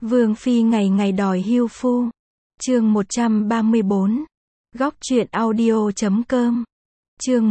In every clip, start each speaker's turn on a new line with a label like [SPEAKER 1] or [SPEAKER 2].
[SPEAKER 1] Vương phi ngày ngày đòi hưu phu. Chương 134. Góc truyện audio.com. Chương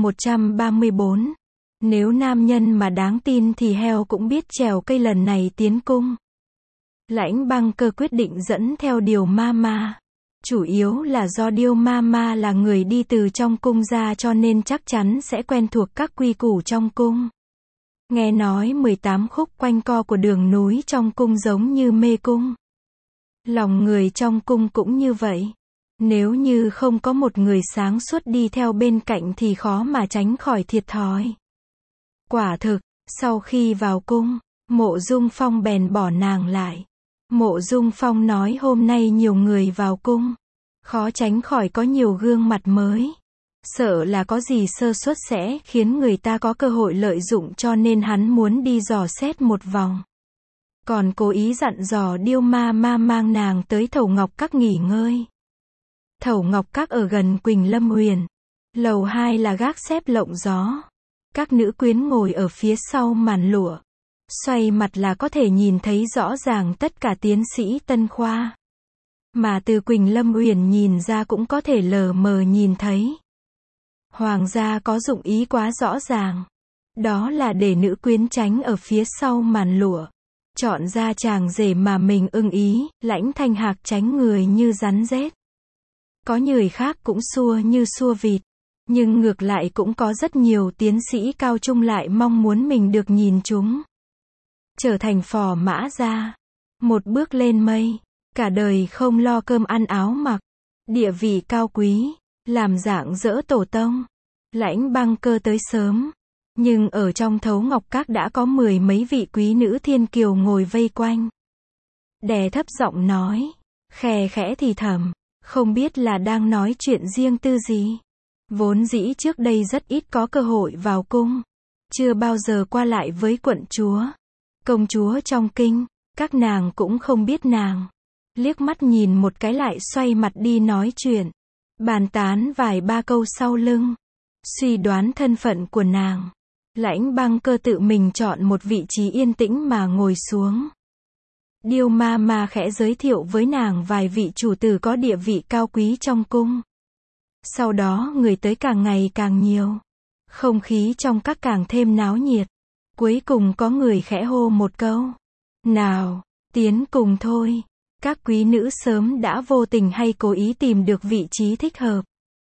[SPEAKER 1] 134. Nếu nam nhân mà đáng tin thì heo cũng biết trèo cây, lần này tiến cung. Lãnh Băng Cơ quyết định dẫn theo Điều Ma Ma. Chủ yếu là do Điều Ma Ma là người đi từ trong cung ra, cho nên chắc chắn sẽ quen thuộc các quy củ trong cung. Nghe nói 18 khúc quanh co của đường núi trong cung giống như mê cung. Lòng người trong cung cũng như vậy. Nếu như không có một người sáng suốt đi theo bên cạnh thì khó mà tránh khỏi thiệt thòi. Quả thực, sau khi vào cung, Mộ Dung Phong bèn bỏ nàng lại. Mộ Dung Phong nói hôm nay nhiều người vào cung, khó tránh khỏi có nhiều gương mặt mới. Sợ là có gì sơ suất sẽ khiến người ta có cơ hội lợi dụng, cho nên hắn muốn đi dò xét một vòng. Còn cố ý dặn dò Điêu Ma Ma mang nàng tới Thẩu Ngọc Các nghỉ ngơi. Thẩu Ngọc Các ở gần Quỳnh Lâm Huyền. Lầu 2 là gác xếp lộng gió. Các nữ quyến ngồi ở phía sau màn lụa. Xoay mặt là có thể nhìn thấy rõ ràng tất cả tiến sĩ tân khoa. Mà từ Quỳnh Lâm Huyền nhìn ra cũng có thể lờ mờ nhìn thấy. Hoàng gia có dụng ý quá rõ ràng. Đó là để nữ quyến tránh ở phía sau màn lụa. Chọn ra chàng rể mà mình ưng ý. Lãnh Thanh Hạc tránh người như rắn rết. Có người khác cũng xua như xua vịt. Nhưng ngược lại cũng có rất nhiều tiến sĩ cao trung lại mong muốn mình được nhìn chúng. Trở thành phò mã gia. Một bước lên mây. Cả đời không lo cơm ăn áo mặc. Địa vị cao quý. Làm dạng dỡ tổ tông. Lãnh Băng Cơ tới sớm. Nhưng ở trong Thấu Ngọc Các đã có 10 mấy vị quý nữ thiên kiều ngồi vây quanh. Đè thấp giọng nói. Khè khẽ thì thầm. Không biết là đang nói chuyện riêng tư gì. Vốn dĩ trước đây rất ít có cơ hội vào cung. Chưa bao giờ qua lại với quận chúa. Công chúa trong kinh. Các nàng cũng không biết nàng. Liếc mắt nhìn một cái lại xoay mặt đi nói chuyện. Bàn tán vài ba câu sau lưng. Suy đoán thân phận của nàng. Lãnh Băng Cơ tự mình chọn một vị trí yên tĩnh mà ngồi xuống. Điêu Ma Ma khẽ giới thiệu với nàng vài vị chủ tử có địa vị cao quý trong cung. Sau đó người tới càng ngày càng nhiều. Không khí trong các càng thêm náo nhiệt. Cuối cùng có người khẽ hô một câu. Nào, tiến cùng thôi. Các quý nữ sớm đã vô tình hay cố ý tìm được vị trí thích hợp.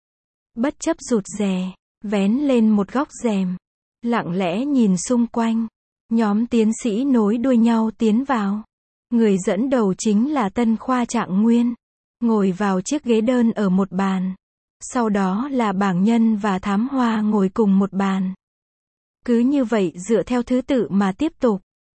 [SPEAKER 1] Bất chấp rụt rè, vén lên một góc rèm. Lặng lẽ nhìn xung quanh. Nhóm tiến sĩ nối đuôi nhau tiến vào. Người dẫn đầu chính là Tân Khoa Trạng Nguyên. Ngồi vào chiếc ghế đơn ở một bàn. Sau đó là Bảng Nhân và Thám Hoa ngồi cùng một bàn. Cứ như vậy dựa theo thứ tự mà tiếp tục.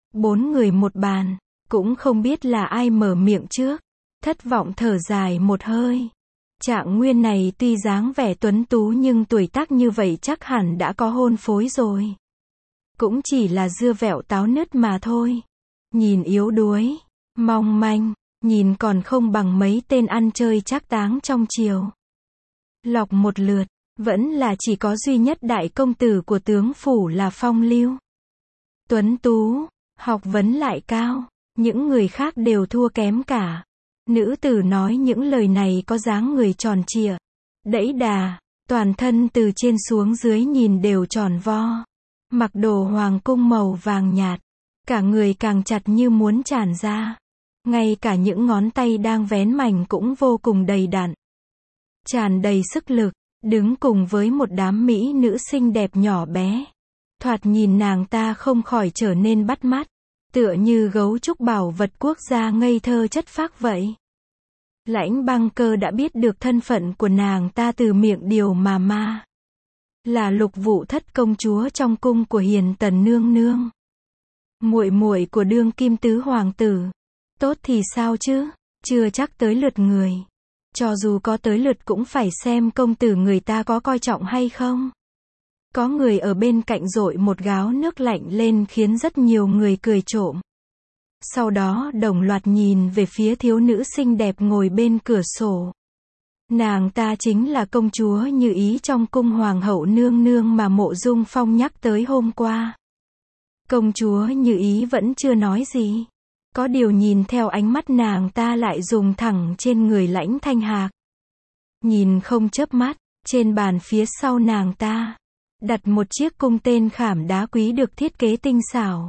[SPEAKER 1] 4 người một bàn. Cũng không biết là ai mở miệng trước. Thất vọng thở dài một hơi. Trạng Nguyên này tuy dáng vẻ tuấn tú nhưng tuổi tác như vậy chắc hẳn đã có hôn phối rồi. Cũng chỉ là dưa vẹo táo nứt mà thôi. Nhìn yếu đuối, mong manh, nhìn còn không bằng mấy tên ăn chơi trác táng trong triều. Lọc một lượt, vẫn là chỉ có duy nhất đại công tử của tướng phủ là Phong Lưu. Tuấn tú, học vấn lại cao, những người khác đều thua kém cả. Nữ tử nói những lời này có dáng người tròn trịa, đẫy đà, toàn thân từ trên xuống dưới nhìn đều tròn vo. Mặc đồ hoàng cung màu vàng nhạt, cả người càng chặt như muốn tràn ra. Ngay cả những ngón tay đang vén mảnh cũng vô cùng đầy đặn. Tràn đầy sức lực, đứng cùng với một đám mỹ nữ xinh đẹp nhỏ bé. Thoạt nhìn nàng ta không khỏi trở nên bắt mắt. Tựa như gấu trúc bảo vật quốc gia ngây thơ chất phác vậy. Lãnh Băng Cơ đã biết được thân phận của nàng ta từ miệng Điều Ma Ma. Là Lục Vụ Thất công chúa trong cung của Hiền Tần nương nương. Muội muội của đương kim tứ hoàng tử. Tốt thì sao chứ, chưa chắc tới lượt người. Cho dù có tới lượt cũng phải xem công tử người ta có coi trọng hay không. Có người ở bên cạnh dội một gáo nước lạnh lên khiến rất nhiều người cười trộm. Sau đó đồng loạt nhìn về phía thiếu nữ xinh đẹp ngồi bên cửa sổ. Nàng ta chính là công chúa Như Ý trong cung hoàng hậu nương nương mà Mộ Dung Phong nhắc tới hôm qua. Công chúa Như Ý vẫn chưa nói gì. Có điều nhìn theo ánh mắt nàng ta lại dùng thẳng trên người Lãnh Thanh Hạc. Nhìn không chớp mắt, trên bàn phía sau nàng ta, đặt một chiếc cung tên khảm đá quý được thiết kế tinh xảo.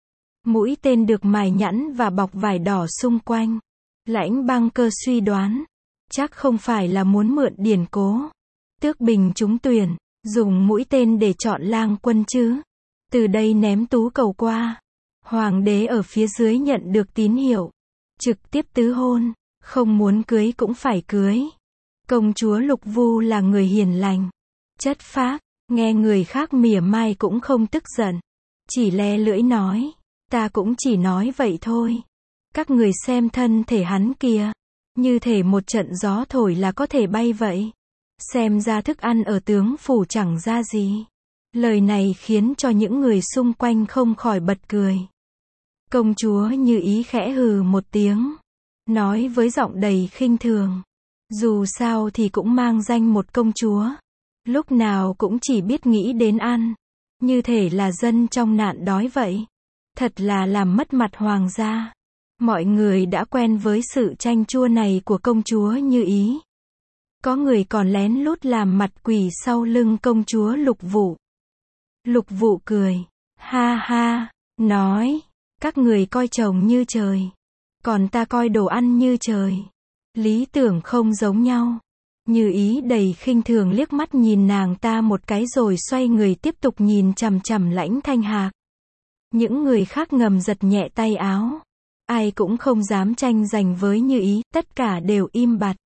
[SPEAKER 1] Mũi tên được mài nhẵn và bọc vải đỏ xung quanh. Lãnh Băng Cơ suy đoán, chắc không phải là muốn mượn điển cố Tước Bình trúng tuyển, dùng mũi tên để chọn lang quân chứ. Từ đây ném tú cầu qua. Hoàng đế ở phía dưới nhận được tín hiệu, trực tiếp tứ hôn, không muốn cưới cũng phải cưới. Công chúa Lục Vu là người hiền lành, chất phác, nghe người khác mỉa mai cũng không tức giận. Chỉ le lưỡi nói, ta cũng chỉ nói vậy thôi. Các người xem thân thể hắn kìa, như thể một trận gió thổi là có thể bay vậy. Xem ra thức ăn ở tướng phủ chẳng ra gì. Lời này khiến cho những người xung quanh không khỏi bật cười. Công chúa Như Ý khẽ hừ một tiếng, nói với giọng đầy khinh thường. Dù sao thì cũng mang danh một công chúa, lúc nào cũng chỉ biết nghĩ đến ăn, như thể là dân trong nạn đói vậy. Thật là làm mất mặt hoàng gia. Mọi người đã quen với sự chanh chua này của công chúa Như Ý. Có người còn lén lút làm mặt quỷ sau lưng công chúa Lục Vụ. Lục Vụ cười, ha ha, nói, các người coi chồng như trời, còn ta coi đồ ăn như trời. Lý tưởng không giống nhau. Như Ý đầy khinh thường liếc mắt nhìn nàng ta một cái rồi xoay người tiếp tục nhìn chằm chằm Lãnh Thanh Hạc. Những người khác ngầm giật nhẹ tay áo. Ai cũng không dám tranh giành với Như Ý, tất cả đều im bặt.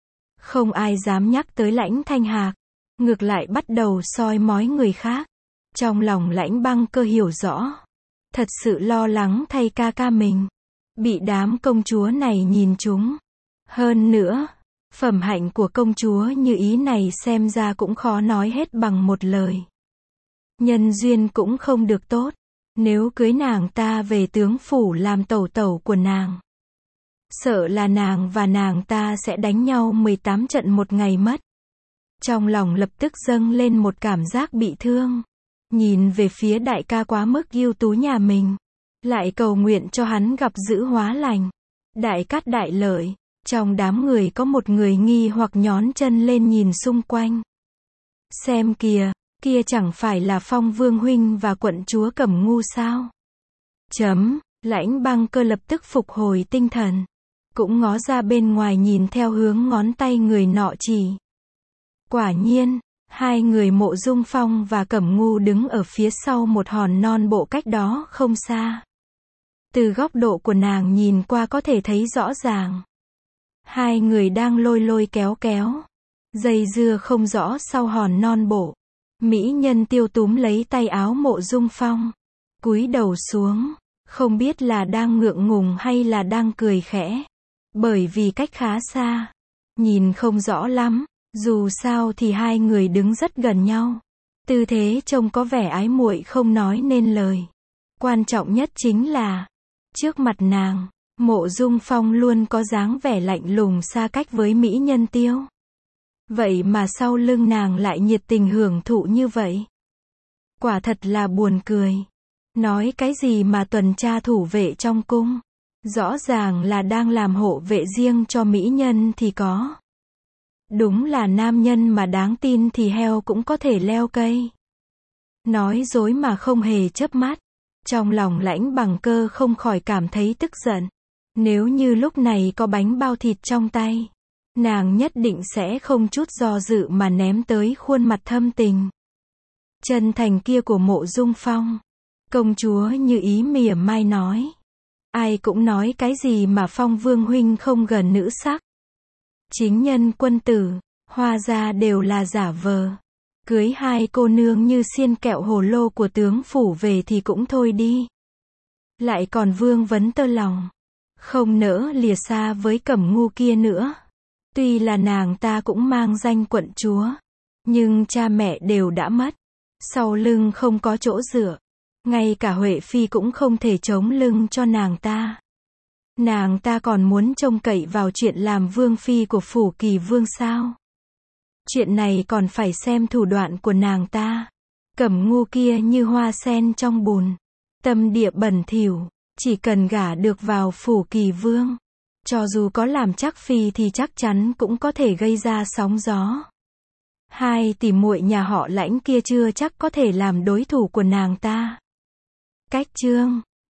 [SPEAKER 1] Không ai dám nhắc tới Lãnh Thanh Hạc, ngược lại bắt đầu soi mói người khác. Trong lòng Lãnh Băng Cơ hiểu rõ, thật sự lo lắng thay ca ca mình, bị đám công chúa này nhìn trúng. Hơn nữa, phẩm hạnh của công chúa Như Ý này xem ra cũng khó nói hết bằng một lời. Nhân duyên cũng không được tốt, nếu cưới nàng ta về tướng phủ làm tẩu tẩu của nàng, sợ là nàng và nàng ta sẽ đánh nhau 18 trận một ngày mất. Trong lòng lập tức dâng lên một cảm giác bị thương. Nhìn về phía đại ca quá mức ưu tú nhà mình, lại cầu nguyện cho hắn gặp dữ hóa lành, đại cát đại lợi. Trong đám người có một người nghi hoặc nhón chân lên nhìn xung quanh. Xem kìa, kia chẳng phải là Phong Vương huynh và quận chúa Cẩm Ngu sao? Lãnh Băng Cơ lập tức phục hồi tinh thần, cũng ngó ra bên ngoài nhìn theo hướng ngón tay người nọ chỉ. Quả nhiên, hai người Mộ Dung Phong và Cẩm Ngu đứng ở phía sau một hòn non bộ cách đó không xa. Từ góc độ của nàng nhìn qua có thể thấy rõ ràng. Hai người đang lôi lôi kéo kéo, dây dưa không rõ sau hòn non bộ. Mỹ nhân Tiêu túm lấy tay áo Mộ Dung Phong, cúi đầu xuống, không biết là đang ngượng ngùng hay là đang cười khẽ. Bởi vì cách khá xa, nhìn không rõ lắm, dù sao thì hai người đứng rất gần nhau. Tư thế trông có vẻ ái muội không nói nên lời. Quan trọng nhất chính là, trước mặt nàng, Mộ Dung Phong luôn có dáng vẻ lạnh lùng xa cách với mỹ nhân Tiêu. Vậy mà sau lưng nàng lại nhiệt tình hưởng thụ như vậy. Quả thật là buồn cười. Nói cái gì mà tuần tra thủ vệ trong cung, rõ ràng là đang làm hộ vệ riêng cho mỹ nhân thì có. Đúng là nam nhân mà đáng tin thì heo cũng có thể leo cây. Nói dối mà không hề chớp mắt. Trong lòng Lãnh Băng Cơ không khỏi cảm thấy tức giận. Nếu như lúc này có bánh bao thịt trong tay, nàng nhất định sẽ không chút do dự mà ném tới khuôn mặt thâm tình, chân thành kia của Mộ Dung Phong. Công chúa Như Ý mỉa mai nói. Ai cũng nói cái gì mà Phong Vương huynh không gần nữ sắc. Chính nhân quân tử, hóa ra đều là giả vờ. Cưới hai cô nương như xiên kẹo hồ lô của tướng phủ về thì cũng thôi đi. Lại còn vương vấn tơ lòng, không nỡ lìa xa với Cẩm Ngu kia nữa. Tuy là nàng ta cũng mang danh quận chúa, nhưng cha mẹ đều đã mất. Sau lưng không có chỗ dựa. Ngay cả Huệ Phi cũng không thể chống lưng cho nàng ta. Nàng ta còn muốn trông cậy vào chuyện làm vương phi của phủ Kỳ Vương sao? Chuyện này còn phải xem thủ đoạn của nàng ta. Cẩm Ngu kia như hoa sen trong bùn, tâm địa bẩn thỉu, Chỉ cần gả được vào phủ Kỳ Vương, cho dù có làm chắc phi thì chắc chắn cũng có thể gây ra sóng gió. Hai tỷ muội nhà họ Lãnh kia chưa chắc có thể làm đối thủ của nàng ta. Cách chương